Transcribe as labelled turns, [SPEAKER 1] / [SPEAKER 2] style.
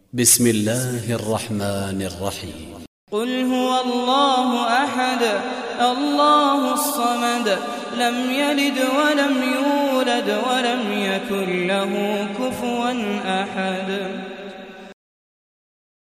[SPEAKER 1] بسم الله الرحمن الرحيم.
[SPEAKER 2] قل هو الله أحد الله الصمد لم يلد ولم يولد ولم يكن له كفوا أحد.